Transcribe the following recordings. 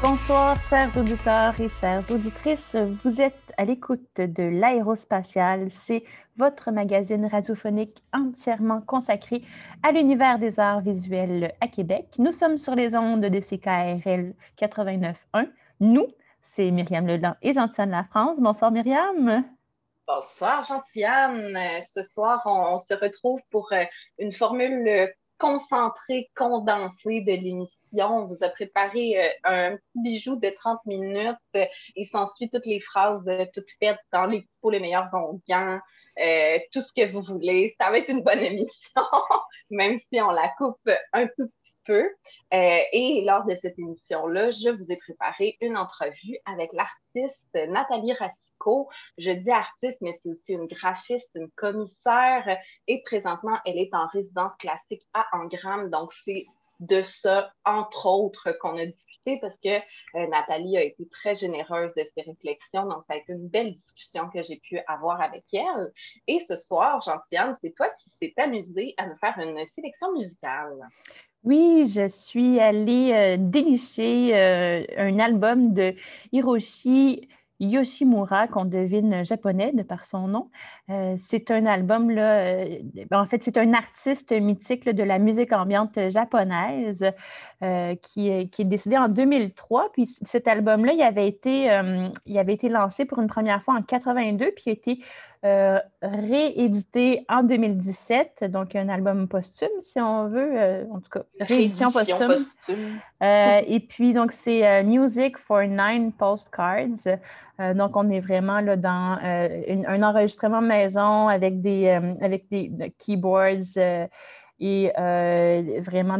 Bonsoir, chers auditeurs et chères auditrices. Vous êtes à l'écoute de l'Aérospatiale. C'est votre magazine radiophonique entièrement consacré à l'univers des arts visuels à Québec. Nous sommes sur les ondes de CKRL 89.1. Nous, c'est Myriam Leblanc et Gentiane Lafrance. Bonsoir, Myriam. Bonsoir, Gentiane. Ce soir, on se retrouve pour une formule concentrée, condensée de l'émission. On vous a préparé un petit bijou de 30 minutes. Il s'ensuit toutes les phrases toutes faites dans les petits pots les meilleurs onguents, tout ce que vous voulez. Ça va être une bonne émission, même si on la coupe un tout petit peu. Et lors de cette émission-là, je vous ai préparé une entrevue avec l'artiste Nathalie Racicot. Je dis artiste, mais c'est aussi une graphiste, une commissaire. Et présentement, elle est en résidence classique à Angram. Donc, c'est de ça, entre autres, qu'on a discuté parce que Nathalie a été très généreuse de ses réflexions. Donc, ça a été une belle discussion que j'ai pu avoir avec elle. Et ce soir, Gentiane, c'est toi qui s'est amusée à me faire une sélection musicale. Oui, je suis allée dénicher un album de Hiroshi Yoshimura, qu'on devine japonais de par son nom. C'est un album, là, en fait, c'est un artiste mythique là, de la musique ambiante japonaise qui est décédé en 2003. Puis cet album-là, il avait été lancé pour une première fois en 82, puis il a été réédité en 2017, donc un album posthume, si on veut, en tout cas, réédition Réédition posthume. posthume. Et puis, donc, c'est Music for Nine Postcards. Donc, on est vraiment là, dans un enregistrement maison avec des keyboards et vraiment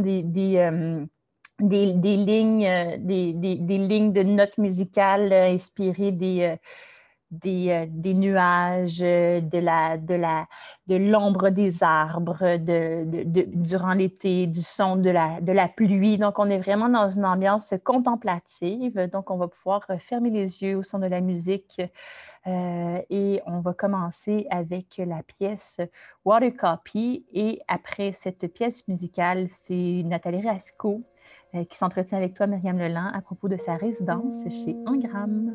des lignes, des lignes de notes musicales inspirées des nuages, de l'ombre des arbres durant l'été, du son de la pluie. Donc, on est vraiment dans une ambiance contemplative. Donc, on va pouvoir fermer les yeux au son de la musique. Et on va commencer avec la pièce Water Copy. Et après cette pièce musicale, c'est Nathalie Racicot qui s'entretient avec toi, Myriam Leland, à propos de sa résidence chez Engram.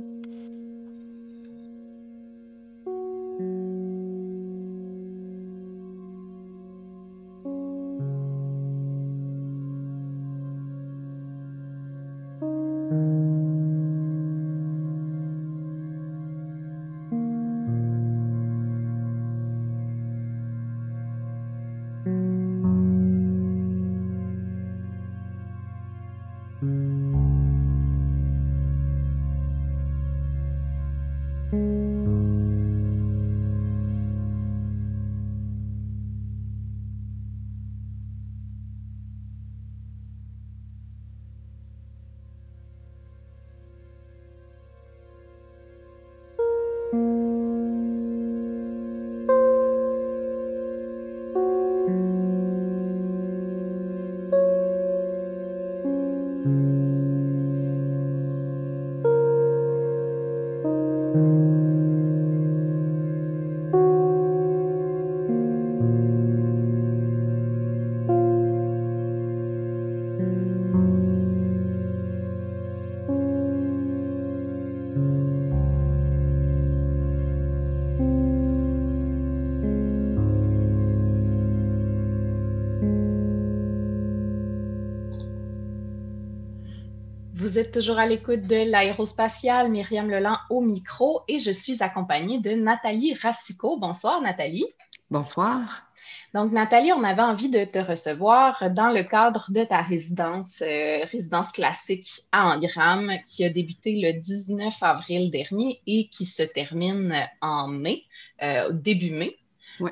Vous êtes toujours à l'écoute de l'Aérospatiale, Myriam Leland au micro et je suis accompagnée de Nathalie Racicot. Bonsoir Nathalie. Bonsoir. Donc Nathalie, on avait envie de te recevoir dans le cadre de ta résidence classique à Engram qui a débuté le 19 avril dernier et qui se termine en mai, début mai. Ouais.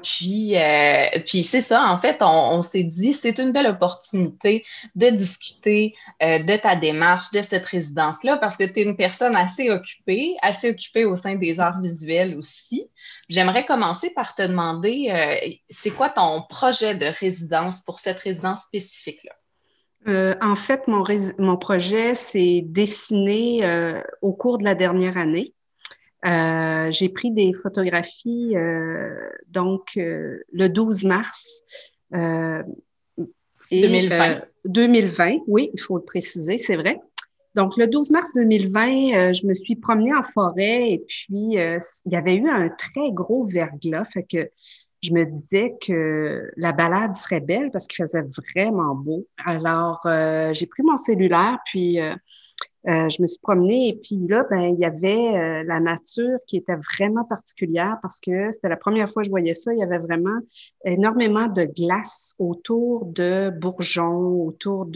Puis c'est ça, en fait, on s'est dit, c'est une belle opportunité de discuter de ta démarche, de cette résidence-là, parce que tu es une personne assez occupée au sein des arts visuels aussi. J'aimerais commencer par te demander, c'est quoi ton projet de résidence pour cette résidence spécifique-là? En fait, mon projet s'est dessiné au cours de la dernière année. J'ai pris des photographies le 12 mars 2020. 2020, oui, il faut le préciser, c'est vrai. Donc, le 12 mars 2020, je me suis promenée en forêt et puis il y avait eu un très gros verglas. Fait que je me disais que la balade serait belle parce qu'il faisait vraiment beau. Alors, j'ai pris mon cellulaire, puis je me suis promenée et puis là, ben, il y avait la nature qui était vraiment particulière parce que c'était la première fois que je voyais ça. Il y avait vraiment énormément de glace autour de bourgeons, autour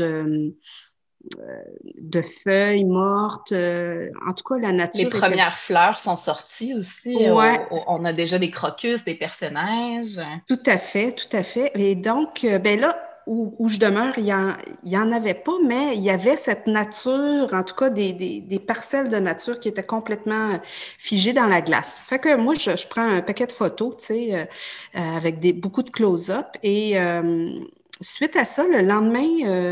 de feuilles mortes. En tout cas, la Les nature était... premières fleurs sont sorties aussi. Ouais, On a déjà des crocus, des personnages. tout à fait, tout à fait. Et donc, ben là, où je demeure, il y en avait pas, mais il y avait cette nature, en tout cas des parcelles de nature qui étaient complètement figées dans la glace. Fait que moi, je prends un paquet de photos, tu sais, avec beaucoup de close-up. Et suite à ça, le lendemain,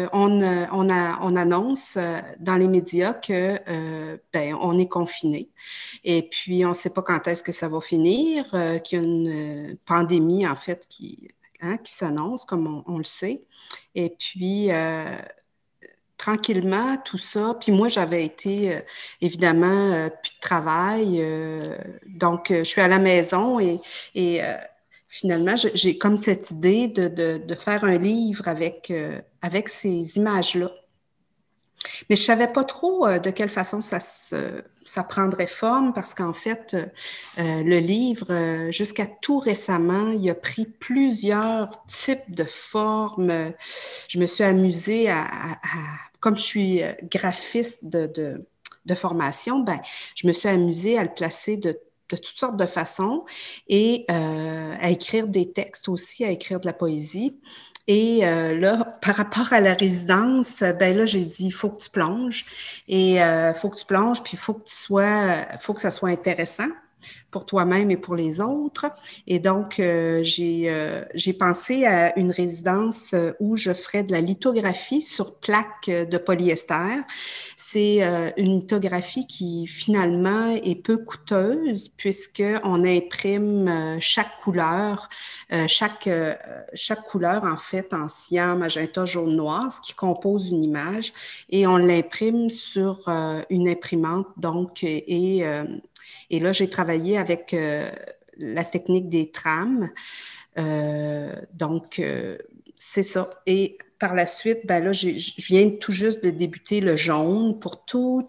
on annonce dans les médias que ben, on est confiné. Et puis, on ne sait pas quand est-ce que ça va finir, qu'il y a une pandémie, en fait, qui s'annonce, comme on le sait. Et puis, tranquillement, tout ça. Puis moi, j'avais été, évidemment, plus de travail. Donc, je suis à la maison et finalement, j'ai comme cette idée de faire un livre avec ces images-là. Mais je savais pas trop de quelle façon ça prendrait forme parce qu'en fait, le livre, jusqu'à tout récemment, il a pris plusieurs types de formes. Je me suis amusée comme je suis graphiste de formation, ben, je me suis amusée à le placer de toutes sortes de façons et à écrire des textes aussi, à écrire de la poésie. Et là, par rapport à la résidence, ben là, j'ai dit, il faut que tu plonges. Et il faut que tu plonges, puis il faut que faut que ça soit intéressant pour toi-même et pour les autres. Et donc, j'ai pensé à une résidence où je ferais de la lithographie sur plaque de polyester. C'est une lithographie qui, finalement, est peu coûteuse puisqu'on imprime chaque couleur, chaque couleur, en fait, en cyan, magenta, jaune, noir, ce qui compose une image, et on l'imprime sur une imprimante, donc, et là, j'ai travaillé avec la technique des trames. Donc, c'est ça. Et par la suite, ben là, je viens tout juste de débuter le jaune pour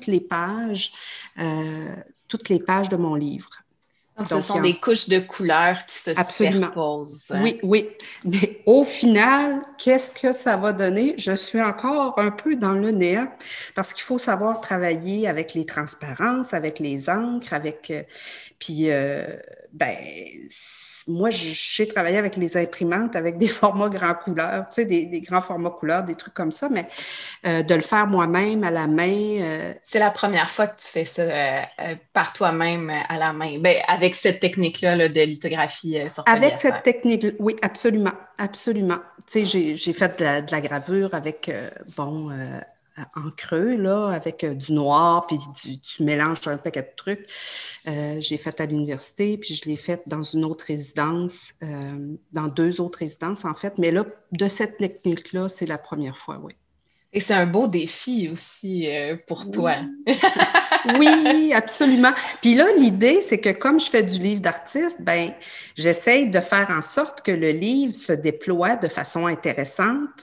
toutes les pages de mon livre. Donc, ce sont des couches de couleurs qui se absolument superposent. Oui, oui. Mais au final, qu'est-ce que ça va donner? Je suis encore un peu dans le néant parce qu'il faut savoir travailler avec les transparences, avec les encres, puis, ben, moi, je sais travailler avec les imprimantes, avec des formats grands couleurs, tu sais, des grands formats couleurs, des trucs comme ça, mais de le faire moi-même à la main. C'est la première fois que tu fais ça par toi-même à la main, ben, avec cette technique-là là, de lithographie sur polyester. Avec cette technique, oui, absolument, absolument. Tu sais, j'ai fait de la gravure avec, en creux, là, avec du noir, puis tu mélanges un paquet de trucs. J'ai fait à l'université, puis je l'ai fait dans une autre résidence, dans 2 autres résidences, en fait. Mais là, de cette technique-là, c'est la première fois, oui. Et c'est un beau défi aussi pour toi. Oui, absolument. Puis là, l'idée, c'est que comme je fais du livre d'artiste, ben, j'essaye de faire en sorte que le livre se déploie de façon intéressante.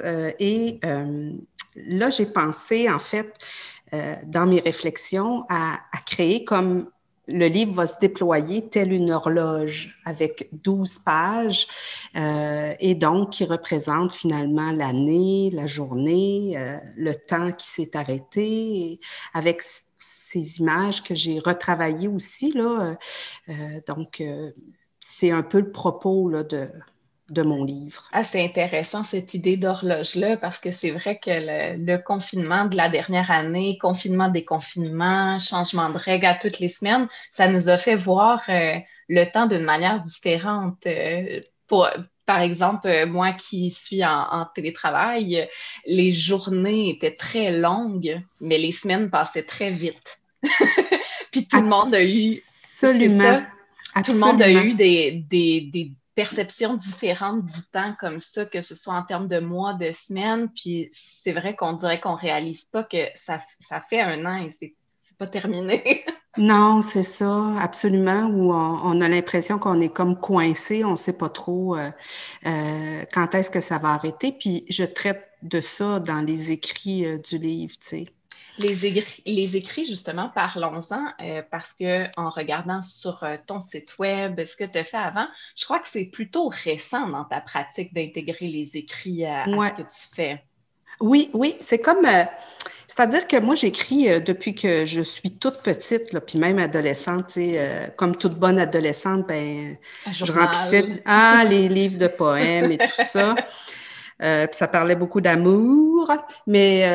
Là, j'ai pensé, en fait, dans mes réflexions, à créer comme le livre va se déployer telle une horloge avec 12 pages et donc qui représente finalement l'année, la journée, le temps qui s'est arrêté, avec ces images que j'ai retravaillées aussi, là. Donc, c'est un peu le propos là, de mon livre. Ah, c'est intéressant cette idée d'horloge-là parce que c'est vrai que le confinement de la dernière année, confinement, déconfinement, changement de règles à toutes les semaines, ça nous a fait voir le temps d'une manière différente. Par exemple, moi qui suis en télétravail, les journées étaient très longues, mais les semaines passaient très vite. Puis tout le monde a eu, c'est Absolument. ça, tout le monde a Absolument. eu perceptions différentes du temps comme ça, que ce soit en termes de mois, de semaines. Puis c'est vrai qu'on dirait qu'on réalise pas que ça fait 1 an et c'est pas terminé. Non, c'est ça, absolument, où on a l'impression qu'on est comme coincé, on ne sait pas trop quand est-ce que ça va arrêter. Puis je traite de ça dans les écrits du livre, tu sais. Les écrits, justement, parlons-en, parce que en regardant sur ton site web, ce que tu as fait avant, je crois que c'est plutôt récent dans ta pratique d'intégrer les écrits à ce Ouais. que tu fais. Oui, oui, c'est comme, c'est-à-dire que moi, j'écris depuis que je suis toute petite, là, puis même adolescente, tu sais, comme toute bonne adolescente, ben, Un je remplissais journal. les livres de poèmes et tout ça. Puis ça parlait beaucoup d'amour. Mais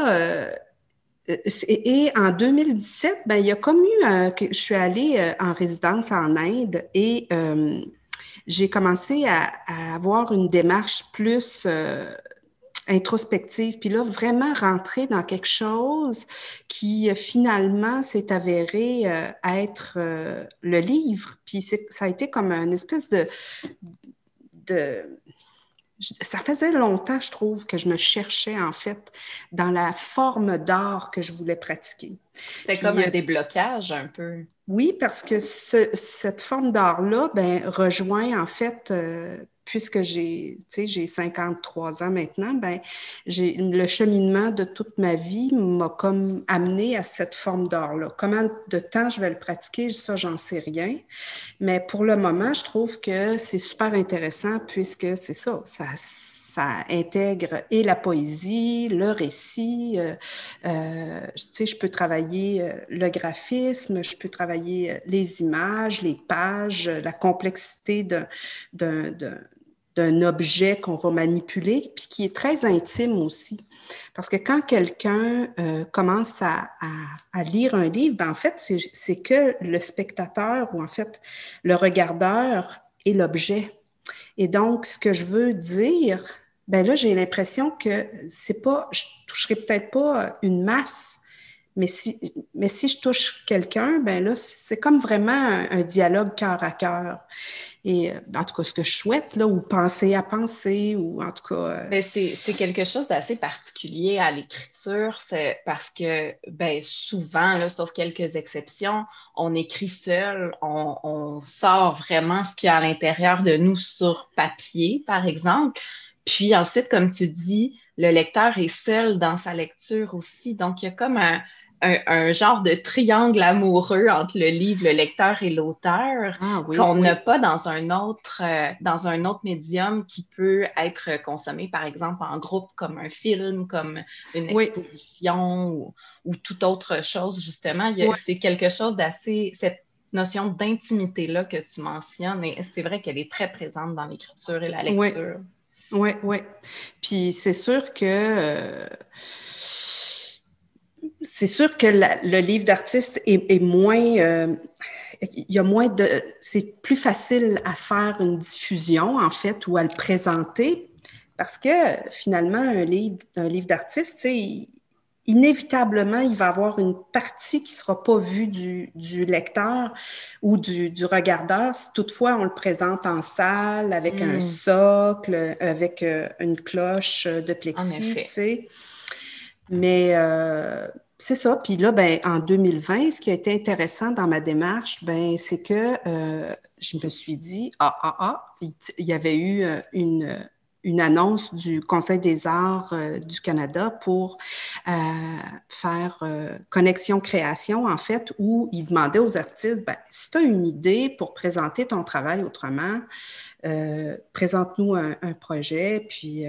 et en 2017, ben, il y a comme eu, que je suis allée en résidence en Inde et j'ai commencé à avoir une démarche plus introspective, puis là, vraiment rentrer dans quelque chose qui finalement s'est avéré être le livre. Puis ça a été comme une espèce de ça faisait longtemps, je trouve, que je me cherchais, en fait, dans la forme d'art que je voulais pratiquer. C'est comme Puis, un déblocage un peu. oui, parce que cette forme d'art-là, ben, rejoint, en fait, puisque tu sais, j'ai 53 ans maintenant, ben, le cheminement de toute ma vie m'a comme amené à cette forme d'art-là. Comment de temps je vais le pratiquer, ça, j'en sais rien. Mais pour le moment, je trouve que c'est super intéressant puisque c'est ça intègre et la poésie, le récit. Tu sais, je peux travailler le graphisme, je peux travailler les images, les pages, la complexité d'un, d'un objet qu'on va manipuler, puis qui est très intime aussi. Parce que quand quelqu'un commence à lire un livre, ben en fait, c'est que le spectateur ou en fait le regardeur est l'objet. Et donc, ce que je veux dire, ben là, j'ai l'impression que c'est pas, je toucherai peut-être pas une masse, mais si je touche quelqu'un, ben là, c'est comme vraiment un dialogue cœur à cœur. Et en tout cas, ce que je souhaite, là, ou penser à penser, ou en tout cas. Ben, c'est quelque chose d'assez particulier à l'écriture, c'est parce que ben, souvent, là, sauf quelques exceptions, on écrit seul, on sort vraiment ce qu'il y a à l'intérieur de nous sur papier, par exemple. Puis ensuite, comme tu dis, le lecteur est seul dans sa lecture aussi. Donc, il y a comme un genre de triangle amoureux entre le livre, le lecteur et l'auteur Ah oui, qu'on n'a oui, pas dans un autre médium qui peut être consommé, par exemple, en groupe, comme un film, comme une oui, exposition ou toute autre chose, justement. oui, C'est quelque chose d'assez... Cette notion d'intimité-là que tu mentionnes, et c'est vrai qu'elle est très présente dans l'écriture et la oui, lecture. oui, oui. Puis c'est sûr que le livre d'artiste est moins, il y a moins c'est plus facile à faire une diffusion, en fait, ou à le présenter, parce que finalement, un livre d'artiste, tu sais, inévitablement, il va y avoir une partie qui ne sera pas vue du lecteur ou du regardeur, si toutefois on le présente en salle, avec un Hmm, socle, avec une cloche de en plexi, tu effet. sais. Mais c'est ça. Puis là, ben, en 2020, ce qui a été intéressant dans ma démarche, ben, c'est que je me suis dit, il y avait eu une annonce du Conseil des arts du Canada pour faire connexion création, en fait, où il demandait aux artistes, ben, si tu as une idée pour présenter ton travail autrement, présente-nous un projet, puis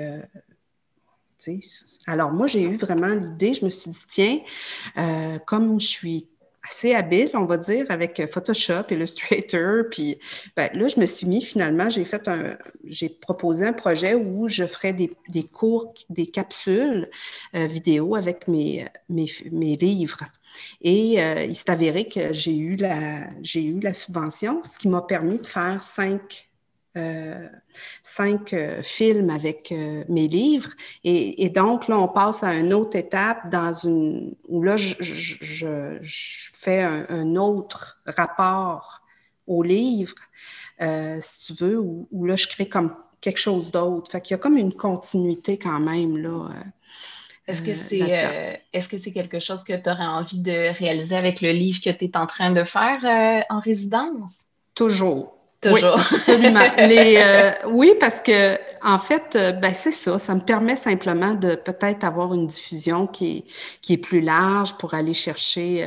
alors, moi, j'ai eu vraiment l'idée, je me suis dit, tiens, comme je suis assez habile, on va dire, avec Photoshop, Illustrator, puis ben, là, je me suis mis finalement, j'ai proposé un projet où je ferais des cours, des capsules vidéo avec mes livres. Et il s'est avéré que j'ai eu la subvention, ce qui m'a permis de faire euh, 5 films avec mes livres. Et donc, là, on passe à une autre étape où là, je fais un autre rapport au livre, si tu veux, où là, je crée comme quelque chose d'autre. Fait qu'il y a comme une continuité quand même, là, là-dedans. Est-ce que c'est quelque chose que tu aurais envie de réaliser avec le livre que tu es en train de faire en résidence? Toujours. Oui, Toujours. absolument. Oui, parce que en fait, ben c'est ça. Ça me permet simplement de peut-être avoir une diffusion qui est plus large pour aller chercher,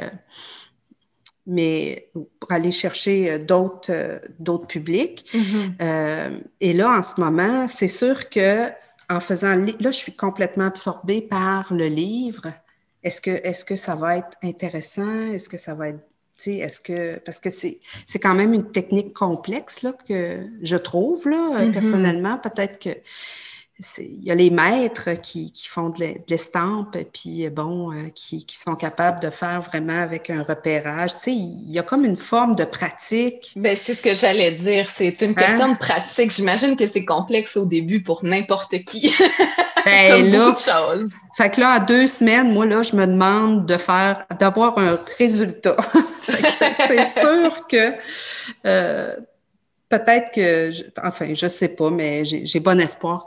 d'autres publics. Mhm. Et là, en ce moment, c'est sûr que en faisant là, je suis complètement absorbée par le livre. Est-ce que ça va être intéressant? Est-ce que ça va être, tu sais, parce que c'est quand même une technique complexe là que je trouve là Mhm. personnellement. Peut-être que il y a les maîtres qui font de l'estampe, puis bon, qui sont capables de faire vraiment avec un repérage. Tu sais, il y a comme une forme de pratique. Ben, c'est ce que j'allais dire. C'est une Hein? question de pratique. J'imagine que c'est complexe au début pour n'importe qui, comme Ben beaucoup de là, choses. fait que là, en 2 semaines, moi, là, je me demande d'avoir un résultat. Fait que c'est sûr que euh, peut-être que, enfin, je sais pas, mais j'ai bon espoir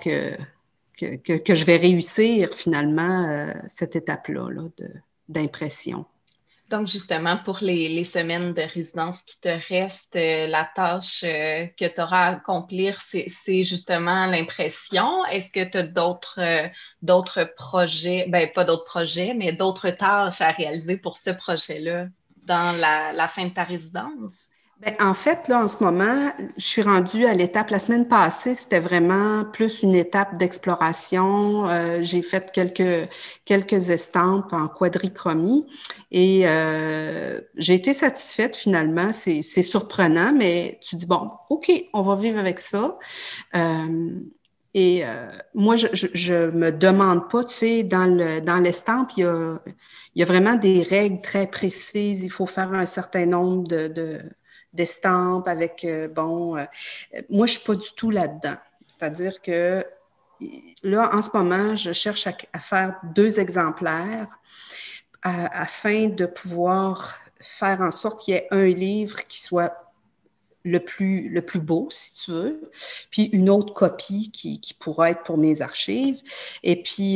que je vais réussir finalement cette étape-là là, d'impression. Donc, justement, pour les semaines de résidence qui te restent, la tâche que tu auras à accomplir, c'est justement l'impression. Est-ce que tu as d'autres projets, ben pas d'autres projets, mais d'autres tâches à réaliser pour ce projet-là dans la fin de ta résidence? Ben, en fait, là, en ce moment, je suis rendue à l'étape. La semaine passée, c'était vraiment plus une étape d'exploration. J'ai fait quelques estampes en quadrichromie et j'ai été satisfaite finalement. C'est surprenant, mais tu dis, bon, OK, on va vivre avec ça. Euh, Moi, je me demande pas, tu sais, dans l'estampe, il y a vraiment des règles très précises. Il faut faire un certain nombre d'estampes avec, moi, je suis pas du tout là-dedans. C'est-à-dire que là, en ce moment, je cherche à faire 2 exemplaires afin de pouvoir faire en sorte qu'il y ait un livre qui soit le plus beau, si tu veux, puis une autre copie qui pourra être pour mes archives. Et puis,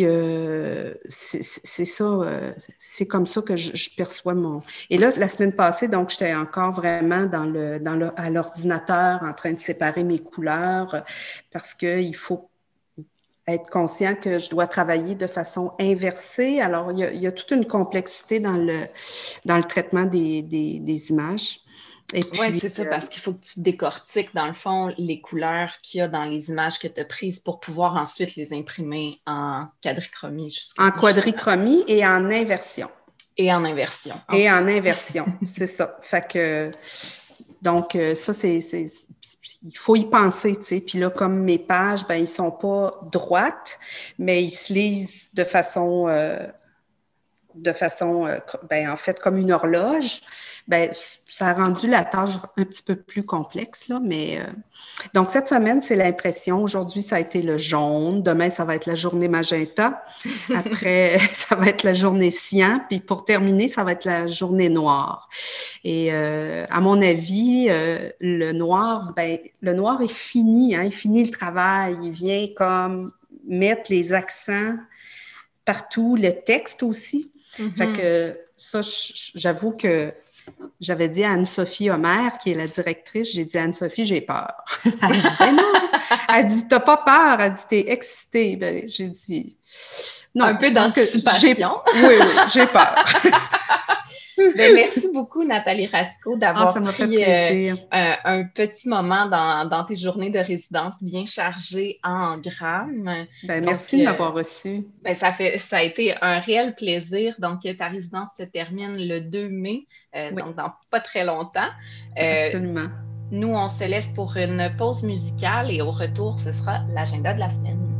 c'est ça, c'est comme ça que je perçois mon... Et là, la semaine passée, donc, j'étais encore vraiment à l'ordinateur en train de séparer mes couleurs parce qu'il faut être conscient que je dois travailler de façon inversée. Alors, il y a toute une complexité dans le traitement des images. Et Oui, puis, c'est ça, parce qu'il faut que tu décortiques, dans le fond, les couleurs qu'il y a dans les images que tu as prises pour pouvoir ensuite les imprimer en quadrichromie, en justement. quadrichromie et en inversion. Et en inversion, en Et en plus. inversion, c'est ça. Fait que, donc, ça, il faut y penser, tu sais. Puis là, comme mes pages, ben, ils sont pas droites, mais ils se lisent de façon, ben, en fait, comme une horloge. Ben, ça a rendu la tâche un petit peu plus complexe, là, mais donc cette semaine, c'est l'impression. Aujourd'hui, ça a été le jaune. Demain, ça va être la journée magenta. Après, ça va être la journée cyan. Puis pour terminer, ça va être la journée noire. Et à mon avis, le noir est fini, hein, il finit le travail. Il vient comme mettre les accents partout, le texte aussi. Fait Mhm. que ça, j'avoue que j'avais dit à Anne-Sophie Homer, qui est la directrice, j'ai dit à Anne-Sophie, j'ai peur. Elle me dit, ben non. Elle dit, t'as pas peur. Elle dit, t'es excitée. Ben, j'ai dit, Un non, je peu pense que d'anticipation. oui, oui, j'ai peur. Ben, merci beaucoup, Nathalie Rasco, Ah, d'avoir ça m'a fait pris plaisir. un petit moment dans tes journées de résidence bien chargées en grammes. Ben, Donc, merci de m'avoir reçu. ben, ça a été un réel plaisir. Donc, ta résidence se termine le 2 mai, Oui, donc dans pas très longtemps. Euh, absolument. Nous, on se laisse pour une pause musicale et au retour, ce sera l'agenda de la semaine.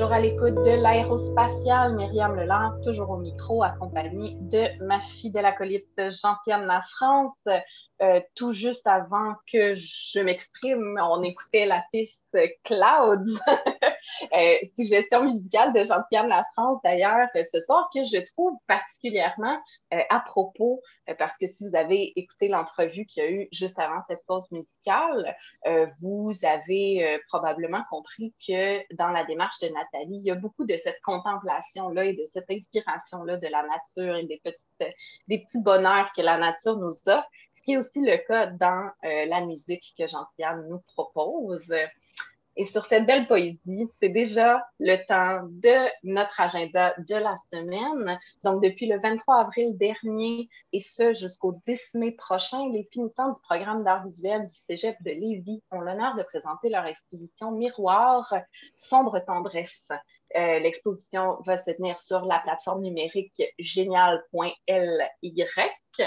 toujours à l'écoute de l'aérospatiale. Myriam Leland, toujours au micro, accompagnée de ma fidèle acolyte Gentiane Lafrance. Tout juste avant que je m'exprime, on écoutait la piste Clouds, suggestion musicale de Gentiane Lafrance d'ailleurs ce soir, que je trouve particulièrement à propos, parce que si vous avez écouté l'entrevue qu'il y a eu juste avant cette pause musicale, vous avez probablement compris que dans la démarche de Nathalie, il y a beaucoup de cette contemplation-là et de cette inspiration-là de la nature et des petits bonheurs que la nature nous offre, ce qui est aussi le cas dans la musique que Gentiane nous propose. Et sur cette belle poésie, c'est déjà le temps de notre agenda de la semaine. Donc, depuis le 23 avril dernier, et ce jusqu'au 10 mai prochain, les finissants du programme d'art visuel du Cégep de Lévis ont l'honneur de présenter leur exposition Miroir, sombre tendresse. L'exposition va se tenir sur la plateforme numérique génial.ly.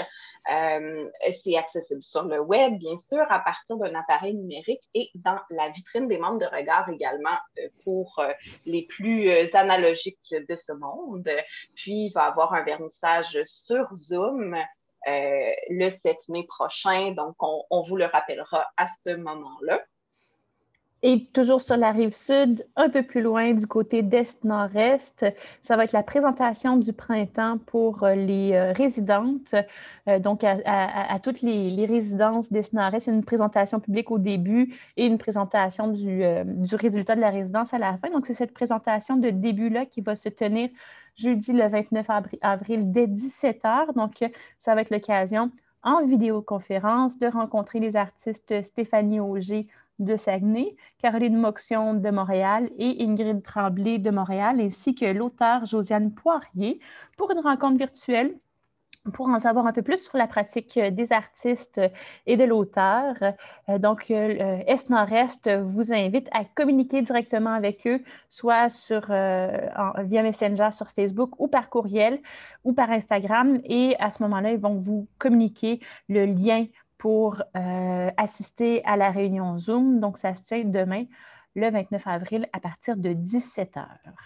C'est accessible sur le web, bien sûr, à partir d'un appareil numérique et dans la vitrine des membres de regard également pour les plus analogiques de ce monde. Puis, il va y avoir un vernissage sur Zoom le 7 mai prochain, donc on vous le rappellera à ce moment-là. Et toujours sur la rive sud, un peu plus loin du côté d'Est-Nord-Est, ça va être la présentation du printemps pour les résidentes. Donc, à toutes les résidences d'Est-Nord-Est, c'est une présentation publique au début et une présentation du résultat de la résidence à la fin. Donc, c'est cette présentation de début-là qui va se tenir jeudi le 29 avril dès 17h. Donc, ça va être l'occasion en vidéoconférence de rencontrer les artistes Stéphanie Auger de Saguenay, Caroline Moxion de Montréal et Ingrid Tremblay de Montréal, ainsi que l'auteure Josiane Poirier pour une rencontre virtuelle pour en savoir un peu plus sur la pratique des artistes et de l'auteur. Donc, Est-Nord-Est vous invite à communiquer directement avec eux, soit via Messenger sur Facebook ou par courriel ou par Instagram. Et à ce moment-là, ils vont vous communiquer le lien pour assister à la réunion Zoom. Donc, ça se tient demain, le 29 avril, à partir de 17h.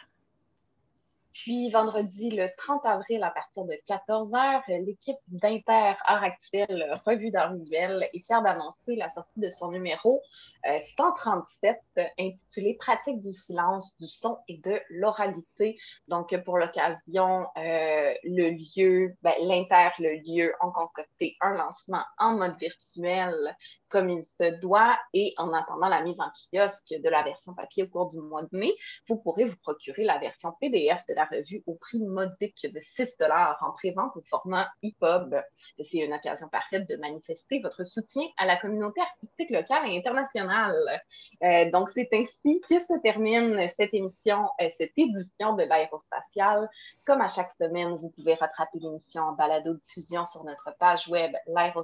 Puis, vendredi, le 30 avril, à partir de 14h, l'équipe d'Inter Art Actuel, Revue d'art visuel, est fière d'annoncer la sortie de son numéro 137, intitulé Pratique du silence, du son et de l'oralité. Donc, pour l'occasion, l'Inter, le lieu, ont concocté un lancement en mode virtuel comme il se doit, et en attendant la mise en kiosque de la version papier au cours du mois de mai, vous pourrez vous procurer la version PDF de la revue au prix modique de 6$ en pré-vente au format EPUB. C'est une occasion parfaite de manifester votre soutien à la communauté artistique locale et internationale. Donc, c'est ainsi que se termine cette édition de l'Aérospatiale. Comme à chaque semaine, vous pouvez rattraper l'émission en balado-diffusion sur notre page web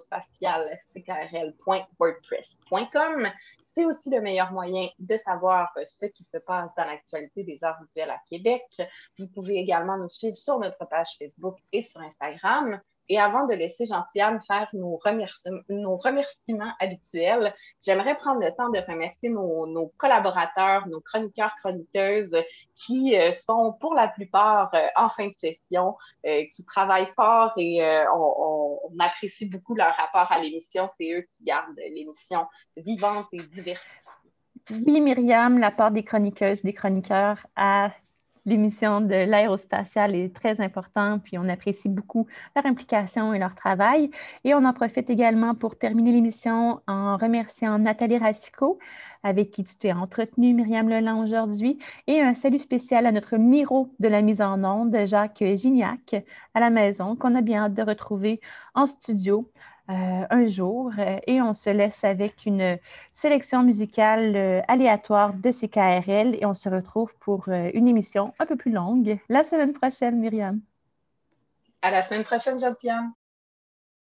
l'aérospatiale.wordpress.com. C'est aussi le meilleur moyen de savoir ce qui se passe dans l'actualité des arts visuels à Québec. Vous pouvez également nous suivre sur notre page Facebook et sur Instagram. Et avant de laisser Gentiane faire nos remerciements habituels, j'aimerais prendre le temps de remercier nos collaborateurs, nos chroniqueurs, chroniqueuses qui sont pour la plupart en fin de session, qui travaillent fort et on apprécie beaucoup leur rapport à l'émission. C'est eux qui gardent l'émission vivante et diversifiée. Oui, Myriam, l'apport des chroniqueuses, des chroniqueurs à l'émission de l'aérospatiale est très important, puis on apprécie beaucoup leur implication et leur travail. Et on en profite également pour terminer l'émission en remerciant Nathalie Racicot, avec qui tu t'es entretenue, Myriam Leland, aujourd'hui, et un salut spécial à notre Miro de la mise en onde, Jacques Gignac, à la maison, qu'on a bien hâte de retrouver en studio un jour, et on se laisse avec une sélection musicale aléatoire de CKRL et on se retrouve pour une émission un peu plus longue la semaine prochaine, Myriam. À la semaine prochaine, Gentiane.